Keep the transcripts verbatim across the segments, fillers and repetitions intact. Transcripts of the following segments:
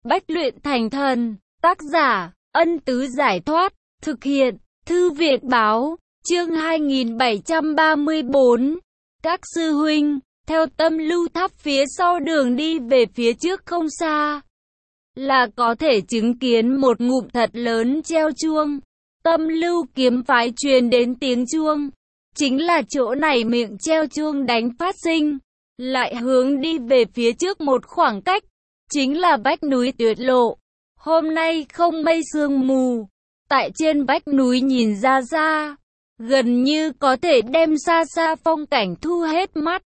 Bách luyện thành thần, tác giả, Ân Tứ Giải Thoát, thực hiện, Thư viện Báo, chương hai nghìn bảy trăm ba mươi tư. Các sư huynh, theo Tâm Lưu Tháp phía sau đường đi về phía trước không xa, là có thể chứng kiến một ngụm thật lớn treo chuông. Tâm Lưu kiếm phái truyền đến tiếng chuông, chính là chỗ này miệng treo chuông đánh phát sinh, lại hướng đi về phía trước một khoảng cách, chính là vách núi Tuyệt Lộ. Hôm nay không mây sương mù, tại trên vách núi nhìn ra xa, gần như có thể đem xa xa phong cảnh thu hết mắt.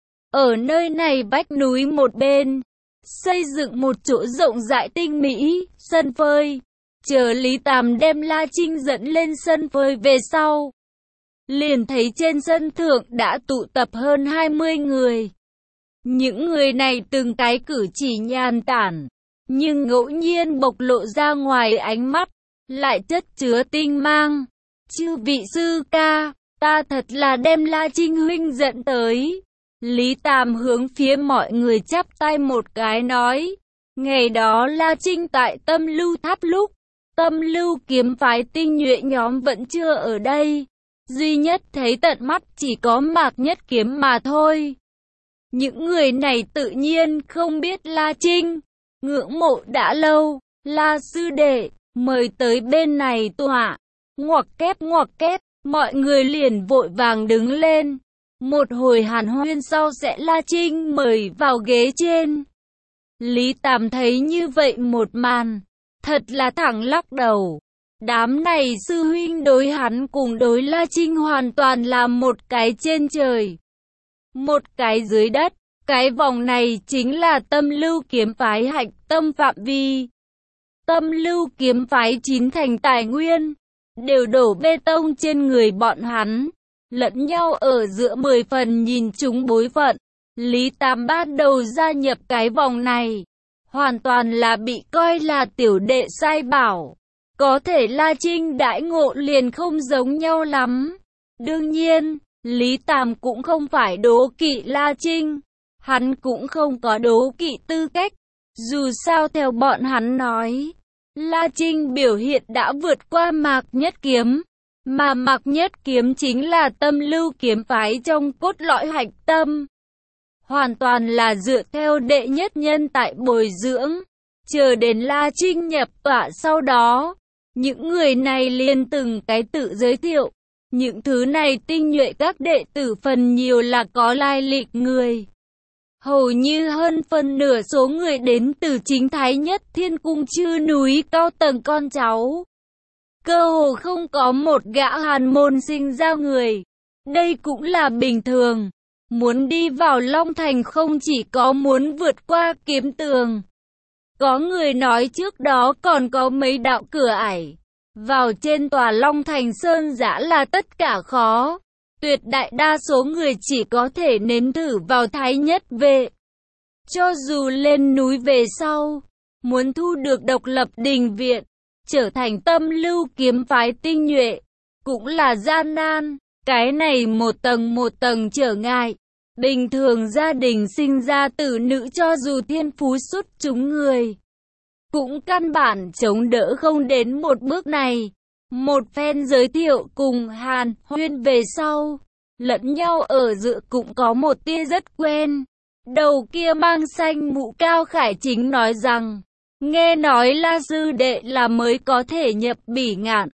Ở nơi này vách núi một bên, xây dựng một chỗ rộng rãi tinh mỹ, sân phơi. Chờ Lý Tàm đem La Trinh dẫn lên sân phơi về sau, liền thấy trên sân thượng đã tụ tập hơn hai mươi người. Những người này từng cái cử chỉ nhàn tản, nhưng ngẫu nhiên bộc lộ ra ngoài ánh mắt, lại chất chứa tinh mang. Chư vị sư ca, ta thật là đem La Trinh huynh dẫn tới. Lý Tàm hướng phía mọi người chắp tay một cái nói, ngày đó La Trinh tại Tâm Lưu Tháp lúc, Tâm Lưu kiếm phái tinh nhuệ nhóm vẫn chưa ở đây, duy nhất thấy tận mắt chỉ có Mạc Nhất Kiếm mà thôi. Những người này tự nhiên không biết La Trinh, ngưỡng mộ đã lâu. La sư đệ, mời tới bên này tọa. Ngoặc kép ngoặc kép, mọi người liền vội vàng đứng lên. Một hồi hàn huyên sau sẽ La Trinh mời vào ghế trên. Lý Tàm thấy như vậy một màn, thật là thẳng lắc đầu. Đám này sư huynh đối hắn cùng đối La Trinh hoàn toàn là một cái trên trời, một cái dưới đất. Cái vòng này chính là Tâm Lưu kiếm phái hạch tâm phạm vi. Tâm Lưu kiếm phái chín thành tài nguyên đều đổ bê tông trên người bọn hắn, lẫn nhau ở giữa mười phần nhìn chúng bối phận. Lý Tàm ban đầu gia nhập cái vòng này, hoàn toàn là bị coi là tiểu đệ sai bảo. Có thể La Trinh đãi ngộ liền không giống nhau lắm. Đương nhiên, Lý Tàm cũng không phải đố kỵ La Trinh, hắn cũng không có đố kỵ tư cách. Dù sao theo bọn hắn nói, La Trinh biểu hiện đã vượt qua Mạc Nhất Kiếm, mà Mạc Nhất Kiếm chính là Tâm Lưu kiếm phái trong cốt lõi hạch tâm. Hoàn toàn là dựa theo đệ nhất nhân tại bồi dưỡng, chờ đến La Trinh nhập tọa sau đó, những người này liền từng cái tự giới thiệu. Những thứ này tinh nhuệ các đệ tử phần nhiều là có lai lịch người. Hầu như hơn phân nửa số người đến từ chính Thái Nhất Thiên Cung chư núi cao tầng con cháu. Cơ hồ không có một gã hàn môn sinh ra người. Đây cũng là bình thường. Muốn đi vào Long Thành không chỉ có muốn vượt qua kiếm tường. Có người nói trước đó còn có mấy đạo cửa ải. Vào trên tòa Long Thành Sơn Giã là tất cả khó. Tuyệt đại đa số người chỉ có thể nếm thử vào Thái Nhất Vệ. Cho dù lên núi về sau, muốn thu được độc lập đình viện, trở thành Tâm Lưu kiếm phái tinh nhuệ, cũng là gian nan. Cái này một tầng một tầng trở ngại. Bình thường gia đình sinh ra tử nữ cho dù thiên phú xuất chúng người, cũng căn bản chống đỡ không đến một bước này. Một phen giới thiệu cùng hàn huyên về sau, lẫn nhau ở giữa cũng có một tia rất quen. Đầu kia mang xanh mũ cao khải chính nói rằng, nghe nói La sư đệ là mới có thể nhập Bỉ Ngạn.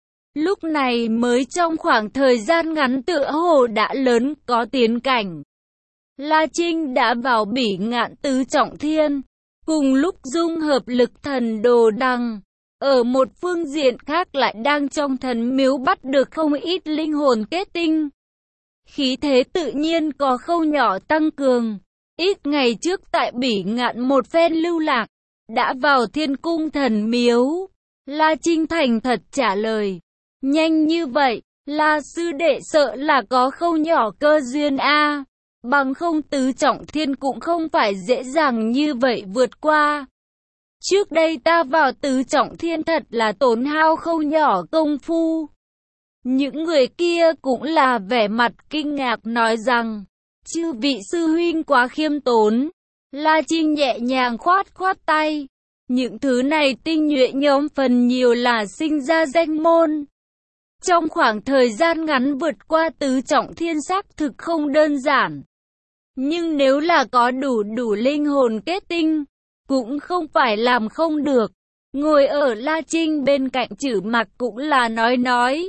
Lúc này mới trong khoảng thời gian ngắn tựa hồ đã lớn có tiến cảnh. La Trinh đã vào Bỉ Ngạn tứ trọng thiên, cùng lúc dung hợp lực thần đồ đằng. Ở một phương diện khác lại đang trong thần miếu bắt được không ít linh hồn kết tinh. Khí thế tự nhiên có không nhỏ tăng cường. Ít ngày trước tại Bỉ Ngạn một phen lưu lạc, đã vào Thiên Cung thần miếu. La Trinh thành thật trả lời, nhanh như vậy, La sư đệ sợ là có không nhỏ cơ duyên a. Bằng không tứ trọng thiên cũng không phải dễ dàng như vậy vượt qua. Trước đây ta vào tứ trọng thiên thật là tốn hao không nhỏ công phu. Những người kia cũng là vẻ mặt kinh ngạc nói rằng, chư vị sư huynh quá khiêm tốn. La Trinh nhẹ nhàng khoát khoát tay, Những thứ này tinh nhuệ nhóm phần nhiều là sinh ra danh môn. Trong khoảng thời gian ngắn vượt qua tứ trọng thiên xác thực không đơn giản. Nhưng nếu là có đủ đủ linh hồn kết tinh, cũng không phải làm không được. Ngồi ở La Trinh bên cạnh Chử Mặc cũng là nói nói.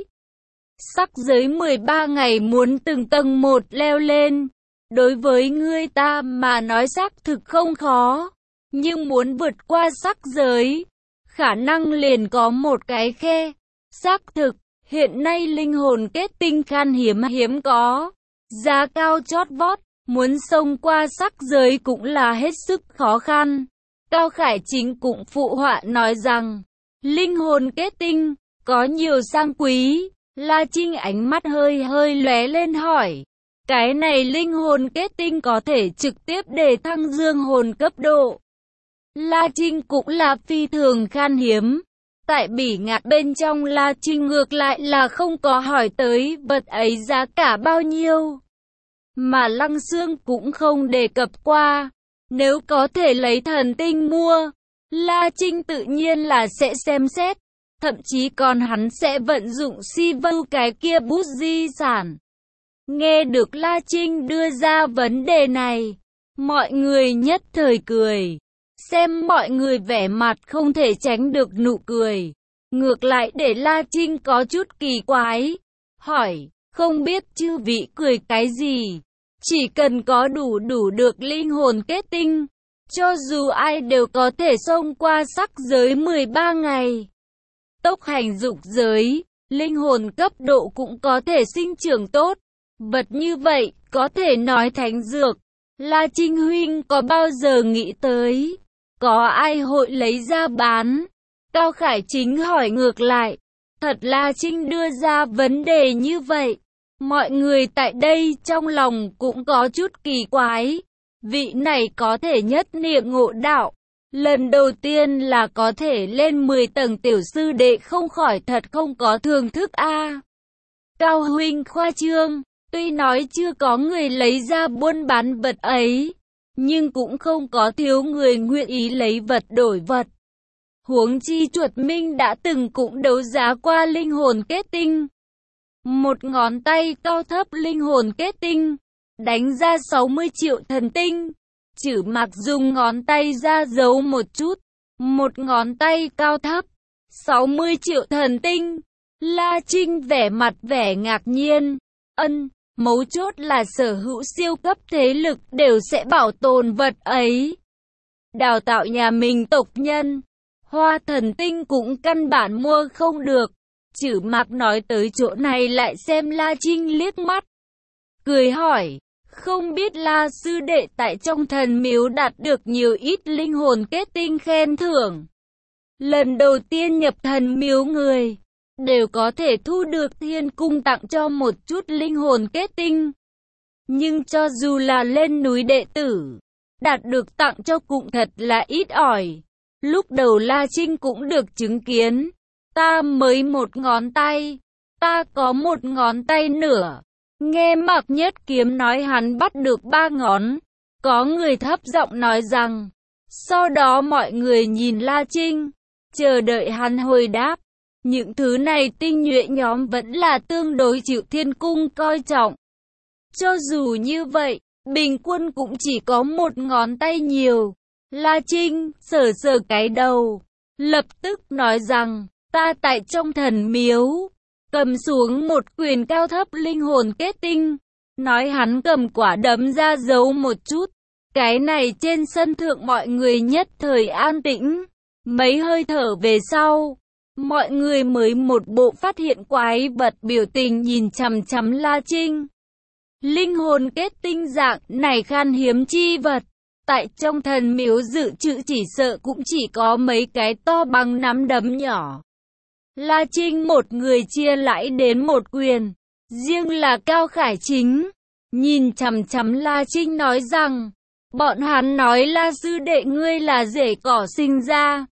Sắc giới mười ba ngày muốn từng tầng một leo lên. Đối với ngươi ta mà nói xác thực không khó. Nhưng muốn vượt qua sắc giới, khả năng liền có một cái khe. Xác thực, hiện nay linh hồn kết tinh khan hiếm hiếm có. Giá cao chót vót, muốn xông qua sắc giới cũng là hết sức khó khăn. Cao Khải Chính cũng phụ họa nói rằng, linh hồn kết tinh, có nhiều sang quý. La Trinh ánh mắt hơi hơi lóe lên hỏi, cái này linh hồn kết tinh có thể trực tiếp để thăng dương hồn cấp độ. La Trinh cũng là phi thường khan hiếm. Tại Bỉ Ngạn bên trong La Trinh ngược lại là không có hỏi tới vật ấy giá cả bao nhiêu. Mà Lăng Xương cũng không đề cập qua. Nếu có thể lấy thần tinh mua, La Trinh tự nhiên là sẽ xem xét. Thậm chí còn hắn sẽ vận dụng si vưu cái kia bút di sản. Nghe được La Trinh đưa ra vấn đề này, mọi người nhất thời cười. Xem mọi người vẻ mặt không thể tránh được nụ cười. Ngược lại để La Trinh có chút kỳ quái. Hỏi, không biết chư vị cười cái gì? Chỉ cần có đủ đủ được linh hồn kết tinh, cho dù ai đều có thể xông qua sắc giới mười ba ngày. Tốc hành dục giới, linh hồn cấp độ cũng có thể sinh trưởng tốt. Vật như vậy, có thể nói thánh dược. La Trinh huynh có bao giờ nghĩ tới, có ai hội lấy ra bán? Cao Khải Chính hỏi ngược lại. Thật La Trinh đưa ra vấn đề như vậy. Mọi người tại đây trong lòng cũng có chút kỳ quái. Vị này có thể nhất niệm ngộ đạo. Lần đầu tiên là có thể lên mười tầng tiểu sư đệ không khỏi thật không có thưởng thức a. Cao huynh khoa trương, tuy nói chưa có người lấy ra buôn bán vật ấy, nhưng cũng không có thiếu người nguyện ý lấy vật đổi vật. Huống chi Chuột Minh đã từng cũng đấu giá qua linh hồn kết tinh. Một ngón tay cao thấp linh hồn kết tinh, đánh ra sáu mươi triệu thần tinh. Chử Mặc dùng ngón tay ra giấu một chút, một ngón tay cao thấp, sáu mươi triệu thần tinh. La Trinh vẻ mặt vẻ ngạc nhiên. Ân, mấu chốt là sở hữu siêu cấp thế lực đều sẽ bảo tồn vật ấy. Đào tạo nhà mình tộc nhân, hoa thần tinh cũng căn bản mua không được. Chử Mặc nói tới chỗ này lại xem La Trinh liếc mắt, cười hỏi, không biết La sư đệ tại trong thần miếu đạt được nhiều ít linh hồn kết tinh khen thưởng. Lần đầu tiên nhập thần miếu người, đều có thể thu được thiên cung tặng cho một chút linh hồn kết tinh. Nhưng cho dù là lên núi đệ tử, đạt được tặng cho cũng thật là ít ỏi. Lúc đầu La Trinh cũng được chứng kiến. Ta mới một ngón tay, ta có một ngón tay nửa. Nghe Mạc Nhất Kiếm nói hắn bắt được ba ngón. Có người thấp giọng nói rằng. Sau đó mọi người nhìn La Trinh, chờ đợi hắn hồi đáp. Những thứ này tinh nhuệ nhóm vẫn là tương đối chịu thiên cung coi trọng. Cho dù như vậy, bình quân cũng chỉ có một ngón tay nhiều. La Trinh sờ sờ cái đầu, lập tức nói rằng, ta tại trong thần miếu, cầm xuống một quyền cao thấp linh hồn kết tinh. Nói hắn cầm quả đấm ra giấu một chút. Cái này trên sân thượng mọi người nhất thời an tĩnh. Mấy hơi thở về sau, mọi người mới một bộ phát hiện quái vật biểu tình nhìn chằm chằm La Trinh. Linh hồn kết tinh dạng này khan hiếm chi vật. Tại trong thần miếu dự trữ chỉ sợ cũng chỉ có mấy cái to bằng nắm đấm nhỏ. La Trinh một người chia lãi đến một quyền. Riêng là Cao Khải Chính, nhìn chằm chằm La Trinh nói rằng, bọn hắn nói La sư đệ ngươi là rễ cỏ sinh ra.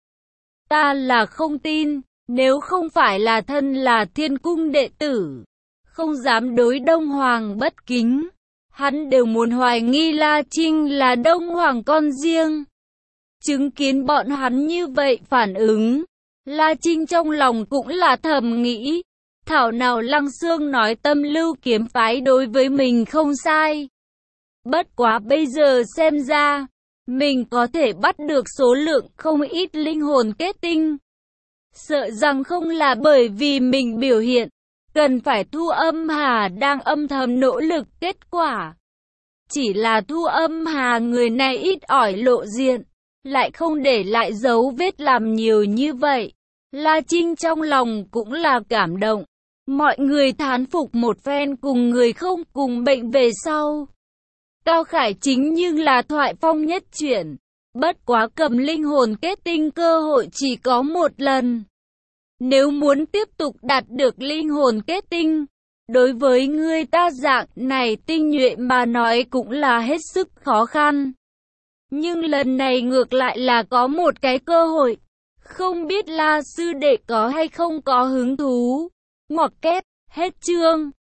Ta là không tin, nếu không phải là thân là thiên cung đệ tử, không dám đối Đông Hoàng bất kính. Hắn đều muốn hoài nghi La Trinh là Đông Hoàng con riêng. Chứng kiến bọn hắn như vậy phản ứng, La Trinh trong lòng cũng là thầm nghĩ, thảo nào Lăng Xương nói Tâm Lưu kiếm phái đối với mình không sai. Bất quá bây giờ xem ra, mình có thể bắt được số lượng không ít linh hồn kết tinh. Sợ rằng không là bởi vì mình biểu hiện, cần phải Thu Âm Hà đang âm thầm nỗ lực kết quả. Chỉ là Thu Âm Hà người này ít ỏi lộ diện, lại không để lại dấu vết làm nhiều như vậy. La Trinh trong lòng cũng là cảm động. Mọi người thán phục một phen cùng người không cùng bệnh về sau. Cao Khải chính nhưng là thoại phong nhất chuyển. Bất quá cầm linh hồn kết tinh cơ hội chỉ có một lần. Nếu muốn tiếp tục đạt được linh hồn kết tinh, đối với người ta dạng này tinh nhuệ mà nói cũng là hết sức khó khăn. Nhưng lần này ngược lại là có một cái cơ hội. Không biết La sư đệ có hay không có hứng thú. Ngoặc kép, hết chương.